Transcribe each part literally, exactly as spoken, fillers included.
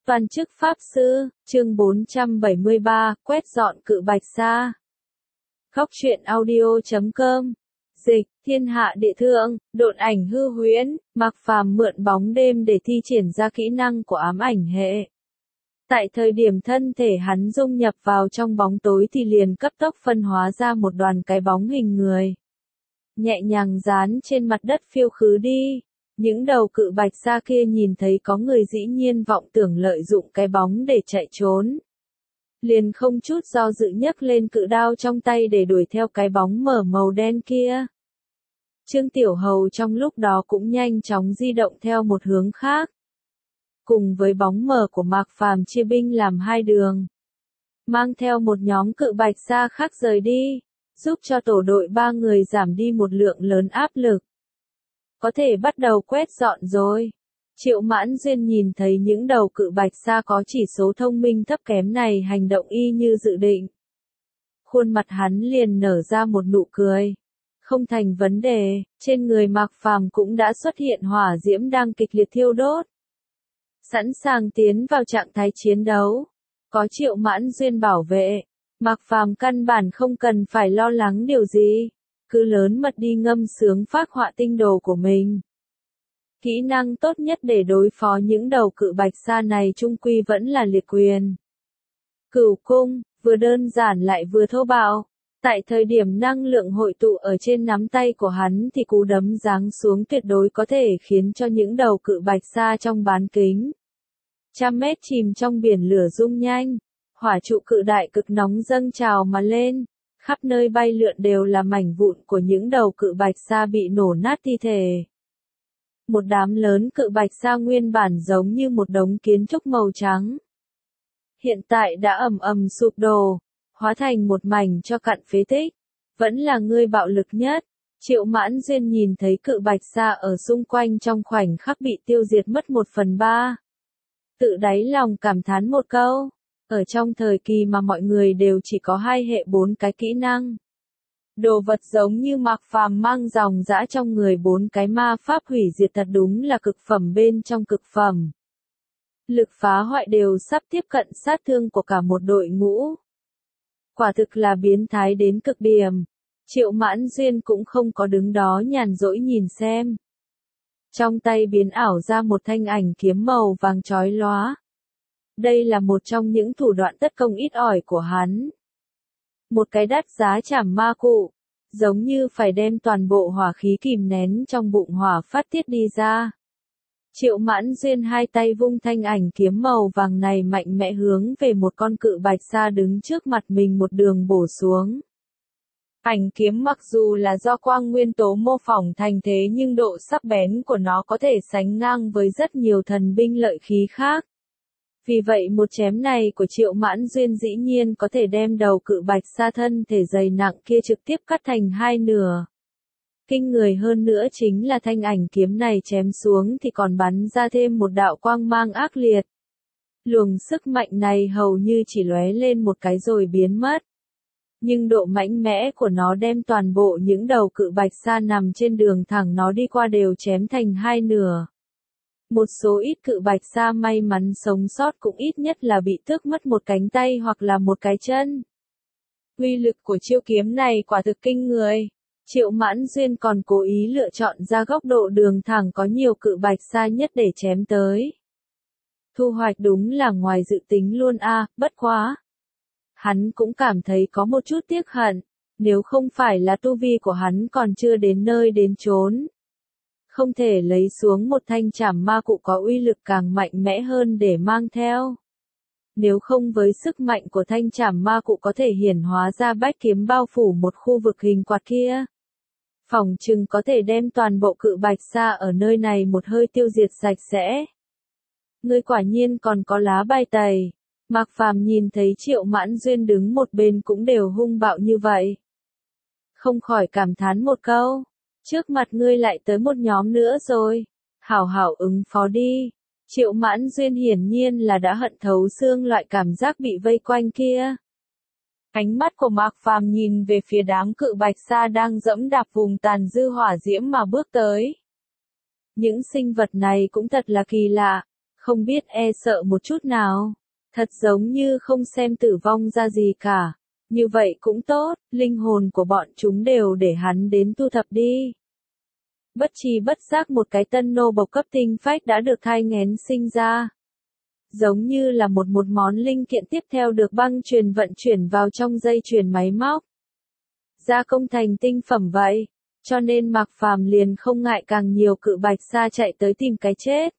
Toàn chức Pháp Sư, chương bốn trăm bảy mươi ba, quét dọn cự bạch sa. Góc truyện audio chấm com. Dịch, thiên hạ địa thượng, độn ảnh hư huyễn, Mạc Phàm mượn bóng đêm để thi triển ra kỹ năng của ám ảnh hệ. Tại thời điểm thân thể hắn dung nhập vào trong bóng tối thì liền cấp tốc phân hóa ra một đoàn cái bóng hình người. Nhẹ nhàng dán trên mặt đất phiêu khứ đi. Những đầu cự bạch sa kia nhìn thấy có người dĩ nhiên vọng tưởng lợi dụng cái bóng để chạy trốn. Liền không chút do dự nhấc lên cự đao trong tay để đuổi theo cái bóng mở màu đen kia. Trương Tiểu Hầu trong lúc đó cũng nhanh chóng di động theo một hướng khác. Cùng với bóng mờ của Mạc Phàm chia binh làm hai đường. Mang theo một nhóm cự bạch sa khác rời đi, giúp cho tổ đội ba người giảm đi một lượng lớn áp lực. Có thể bắt đầu quét dọn rồi. Triệu Mãn Duyên nhìn thấy những đầu cự bạch sa có chỉ số thông minh thấp kém này hành động y như dự định. Khuôn mặt hắn liền nở ra một nụ cười. Không thành vấn đề, trên người Mạc Phàm cũng đã xuất hiện hỏa diễm đang kịch liệt thiêu đốt. Sẵn sàng tiến vào trạng thái chiến đấu. Có Triệu Mãn Duyên bảo vệ, Mạc Phàm căn bản không cần phải lo lắng điều gì. Cứ lớn mật đi ngâm sướng phác họa tinh đồ của mình. Kỹ năng tốt nhất để đối phó những đầu cự bạch sa này chung quy vẫn là liệt quyền. Cửu cung, vừa đơn giản lại vừa thô bạo. Tại thời điểm năng lượng hội tụ ở trên nắm tay của hắn thì cú đấm giáng xuống tuyệt đối có thể khiến cho những đầu cự bạch sa trong bán kính. Trăm mét chìm trong biển lửa rung nhanh, hỏa trụ cự đại cực nóng dâng trào mà lên. Khắp nơi bay lượn đều là mảnh vụn của những đầu cự bạch sa bị nổ nát thi thể. Một đám lớn cự bạch sa nguyên bản giống như một đống kiến trúc màu trắng. Hiện tại đã ầm ầm sụp đổ, hóa thành một mảnh cho cặn phế tích. Vẫn là ngươi bạo lực nhất. Triệu Mãn Duyên nhìn thấy cự bạch sa ở xung quanh trong khoảnh khắc bị tiêu diệt mất một phần ba. Tự đáy lòng cảm thán một câu. Ở trong thời kỳ mà mọi người đều chỉ có hai hệ bốn cái kỹ năng. Đồ vật giống như Mạc Phàm mang dòng dã trong người bốn cái ma pháp hủy diệt thật đúng là cực phẩm bên trong cực phẩm. Lực phá hoại đều sắp tiếp cận sát thương của cả một đội ngũ. Quả thực là biến thái đến cực điểm. Triệu Mãn Duyên cũng không có đứng đó nhàn rỗi nhìn xem. Trong tay biến ảo ra một thanh ảnh kiếm màu vàng chói lóa. Đây là một trong những thủ đoạn tất công ít ỏi của hắn. Một cái đắt giá chảm ma cụ, giống như phải đem toàn bộ hỏa khí kìm nén trong bụng hỏa phát tiết đi ra. Triệu Mãn Duyên hai tay vung thanh ảnh kiếm màu vàng này mạnh mẽ hướng về một con cự bạch sa đứng trước mặt mình một đường bổ xuống. Ảnh kiếm mặc dù là do quang nguyên tố mô phỏng thành thế nhưng độ sắc bén của nó có thể sánh ngang với rất nhiều thần binh lợi khí khác. Vì vậy một chém này của Triệu Mãn Duyên dĩ nhiên có thể đem đầu cự bạch sa thân thể dày nặng kia trực tiếp cắt thành hai nửa. Kinh người hơn nữa chính là thanh ảnh kiếm này chém xuống thì còn bắn ra thêm một đạo quang mang ác liệt. Luồng sức mạnh này hầu như chỉ lóe lên một cái rồi biến mất. Nhưng độ mạnh mẽ của nó đem toàn bộ những đầu cự bạch sa nằm trên đường thẳng nó đi qua đều chém thành hai nửa. Một số ít cự bạch sa may mắn sống sót cũng ít nhất là bị tước mất một cánh tay hoặc là một cái chân. Uy lực của chiêu kiếm này quả thực kinh người. Triệu Mãn Duyên còn cố ý lựa chọn ra góc độ đường thẳng có nhiều cự bạch sa nhất để chém tới. Thu hoạch đúng là ngoài dự tính luôn a, à, bất quá. Hắn cũng cảm thấy có một chút tiếc hận, nếu không phải là tu vi của hắn còn chưa đến nơi đến chốn. Không thể lấy xuống một thanh trảm ma cụ có uy lực càng mạnh mẽ hơn để mang theo. Nếu không với sức mạnh của thanh trảm ma cụ có thể hiển hóa ra bách kiếm bao phủ một khu vực hình quạt kia. Phỏng chừng có thể đem toàn bộ cự bạch sa ở nơi này một hơi tiêu diệt sạch sẽ. Ngươi quả nhiên còn có lá bài tẩy. Mạc Phàm nhìn thấy Triệu Mãn Duyên đứng một bên cũng đều hung bạo như vậy. Không khỏi cảm thán một câu. Trước mặt ngươi lại tới một nhóm nữa rồi. Hảo hảo ứng phó đi. Triệu Mãn Duyên hiển nhiên là đã hận thấu xương loại cảm giác bị vây quanh kia. Ánh mắt của Mạc Phàm nhìn về phía đám cự bạch sa đang dẫm đạp vùng tàn dư hỏa diễm mà bước tới. Những sinh vật này cũng thật là kỳ lạ. không biết e sợ một chút nào. Thật giống như không xem tử vong ra gì cả. Như vậy cũng tốt, linh hồn của bọn chúng đều để hắn đến thu thập đi. Bất tri bất giác một cái tân nô bộc cấp tinh phách đã được thai nghén sinh ra. Giống như là một một món linh kiện tiếp theo được băng truyền vận chuyển vào trong dây chuyền máy móc. Gia công thành tinh phẩm vậy, cho nên Mạc Phàm liền không ngại càng nhiều cự bạch sa chạy tới tìm cái chết.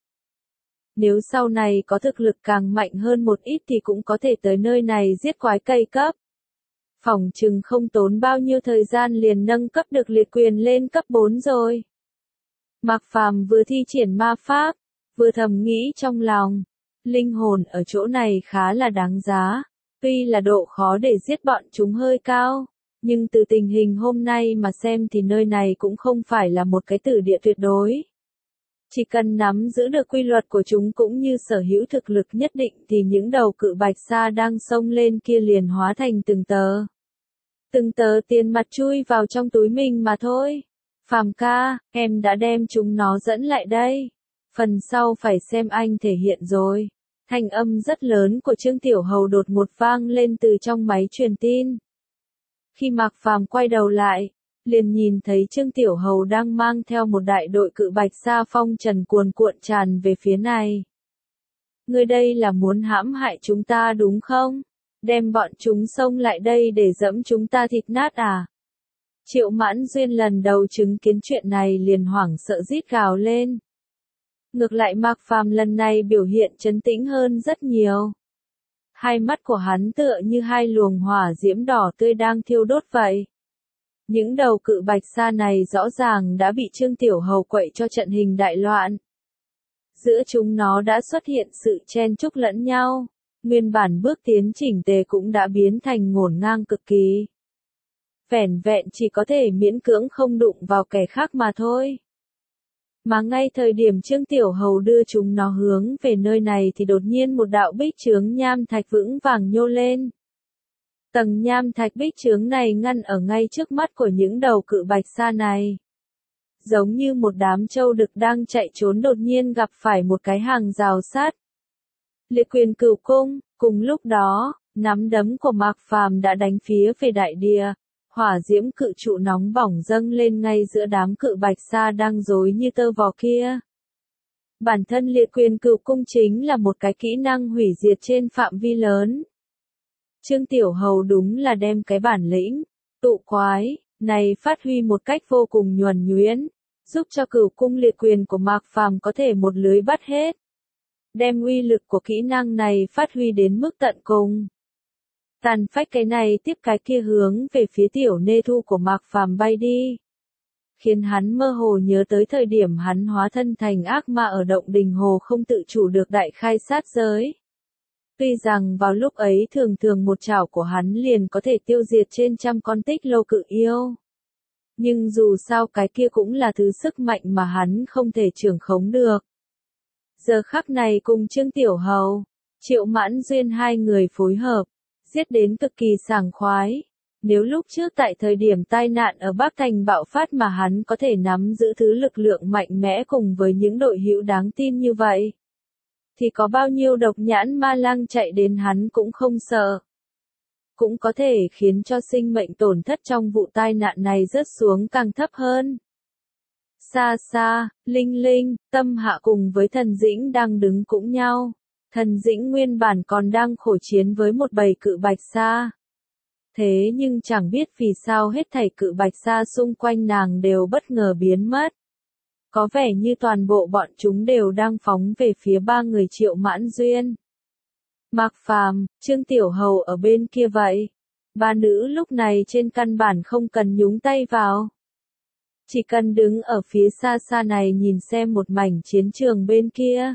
Nếu sau này có thực lực càng mạnh hơn một ít thì cũng có thể tới nơi này giết quái cây cấp. Phỏng chừng không tốn bao nhiêu thời gian liền nâng cấp được liệt quyền lên cấp bốn rồi. Mạc Phàm vừa thi triển ma pháp, vừa thầm nghĩ trong lòng, linh hồn ở chỗ này khá là đáng giá, tuy là độ khó để giết bọn chúng hơi cao, nhưng từ tình hình hôm nay mà xem thì nơi này cũng không phải là một cái tử địa tuyệt đối. Chỉ cần nắm giữ được quy luật của chúng cũng như sở hữu thực lực nhất định thì những đầu cự bạch sa đang xông lên kia liền hóa thành từng tờ. Từng tờ tiền mặt chui vào trong túi mình mà thôi. Phàm ca, em đã đem chúng nó dẫn lại đây. Phần sau phải xem anh thể hiện rồi. Thanh âm rất lớn của Trương Tiểu Hầu đột ngột vang lên từ trong máy truyền tin. Khi Mạc Phàm quay đầu lại, liền nhìn thấy Trương Tiểu Hầu đang mang theo một đại đội cự bạch sa phong trần cuồn cuộn tràn về phía này. Ngươi đây là muốn hãm hại chúng ta đúng không? Đem bọn chúng xông lại đây để dẫm chúng ta thịt nát à? Triệu Mãn Duyên lần đầu chứng kiến chuyện này liền hoảng sợ rít gào lên. Ngược lại Mạc Phàm lần này biểu hiện trấn tĩnh hơn rất nhiều. Hai mắt của hắn tựa như hai luồng hỏa diễm đỏ tươi đang thiêu đốt vậy. Những đầu cự bạch sa này rõ ràng đã bị Trương Tiểu Hầu quậy cho trận hình đại loạn. Giữa chúng nó đã xuất hiện sự chen chúc lẫn nhau, nguyên bản bước tiến chỉnh tề cũng đã biến thành ngổn ngang cực kỳ. Vẻn vẹn chỉ có thể miễn cưỡng không đụng vào kẻ khác mà thôi. Mà ngay thời điểm Trương Tiểu Hầu đưa chúng nó hướng về nơi này thì đột nhiên một đạo bích chướng nham thạch vững vàng nhô lên. Tầng nham thạch bích chướng này ngăn ở ngay trước mắt của những đầu cự bạch sa này. Giống như một đám trâu đực đang chạy trốn đột nhiên gặp phải một cái hàng rào sắt. Liệt quyền cửu cung, cùng lúc đó, nắm đấm của Mạc Phàm đã đánh phía về đại địa. Hỏa diễm cự trụ nóng bỏng dâng lên ngay giữa đám cự bạch sa đang rối như tơ vò kia. Bản thân liệt quyền cửu cung chính là một cái kỹ năng hủy diệt trên phạm vi lớn. Trương Tiểu Hầu đúng là đem cái bản lĩnh, tụ quái, này phát huy một cách vô cùng nhuần nhuyễn, giúp cho cửu cung liệt quyền của Mạc Phàm có thể một lưới bắt hết. Đem uy lực của kỹ năng này phát huy đến mức tận cùng. Tàn phách cái này tiếp cái kia hướng về phía tiểu nê thu của Mạc Phàm bay đi. Khiến hắn mơ hồ nhớ tới thời điểm hắn hóa thân thành ác ma ở động đình hồ không tự chủ được đại khai sát giới. Tuy rằng vào lúc ấy thường thường một chảo của hắn liền có thể tiêu diệt trên trăm con tích lô cự yêu. Nhưng dù sao cái kia cũng là thứ sức mạnh mà hắn không thể trưởng khống được. Giờ khắc này cùng Trương Tiểu Hầu, Triệu Mãn Duyên hai người phối hợp, giết đến cực kỳ sảng khoái. Nếu lúc trước tại thời điểm tai nạn ở Bắc Thành bạo phát mà hắn có thể nắm giữ thứ lực lượng mạnh mẽ cùng với những đội hữu đáng tin như vậy, thì có bao nhiêu độc nhãn ma lang chạy đến hắn cũng không sợ. Cũng có thể khiến cho sinh mệnh tổn thất trong vụ tai nạn này rớt xuống càng thấp hơn. Xa xa, Linh Linh, Tâm Hạ cùng với Thần Dĩnh đang đứng cũng nhau. Thần Dĩnh nguyên bản còn đang khổ chiến với một bầy cự bạch sa. Thế nhưng chẳng biết vì sao hết thảy cự bạch sa xung quanh nàng đều bất ngờ biến mất. Có vẻ như toàn bộ bọn chúng đều đang phóng về phía ba người Triệu Mãn Duyên. Mạc Phàm, Trương Tiểu Hầu ở bên kia vậy. Ba nữ lúc này trên căn bản không cần nhúng tay vào. Chỉ cần đứng ở phía xa xa này nhìn xem một mảnh chiến trường bên kia.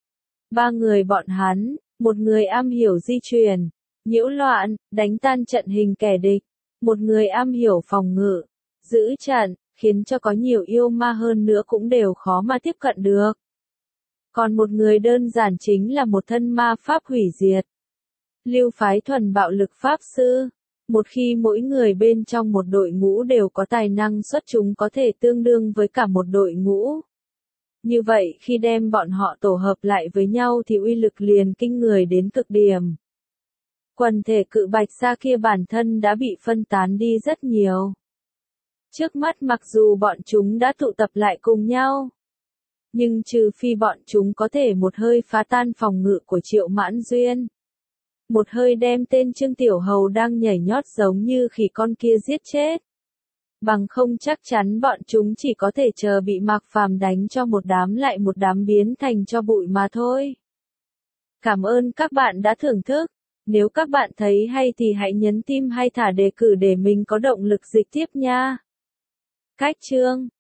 Ba người bọn hắn, một người am hiểu di chuyển, nhiễu loạn, đánh tan trận hình kẻ địch. Một người am hiểu phòng ngự, giữ trận, khiến cho có nhiều yêu ma hơn nữa cũng đều khó mà tiếp cận được. Còn một người đơn giản chính là một thân ma pháp hủy diệt. Lưu phái thuần bạo lực pháp sư. Một khi mỗi người bên trong một đội ngũ đều có tài năng xuất chúng có thể tương đương với cả một đội ngũ. Như vậy khi đem bọn họ tổ hợp lại với nhau thì uy lực liền kinh người đến cực điểm. Quần thể cự bạch sa kia bản thân đã bị phân tán đi rất nhiều. Trước mắt mặc dù bọn chúng đã tụ tập lại cùng nhau, nhưng trừ phi bọn chúng có thể một hơi phá tan phòng ngự của Triệu Mãn Duyên, một hơi đem tên Trương Tiểu Hầu đang nhảy nhót giống như khỉ con kia giết chết. Bằng không chắc chắn bọn chúng chỉ có thể chờ bị Mạc Phàm đánh cho một đám lại một đám biến thành cho bụi mà thôi. Cảm ơn các bạn đã thưởng thức. Nếu các bạn thấy hay thì hãy nhấn tim hay thả đề cử để mình có động lực dịch tiếp nha. Cách chương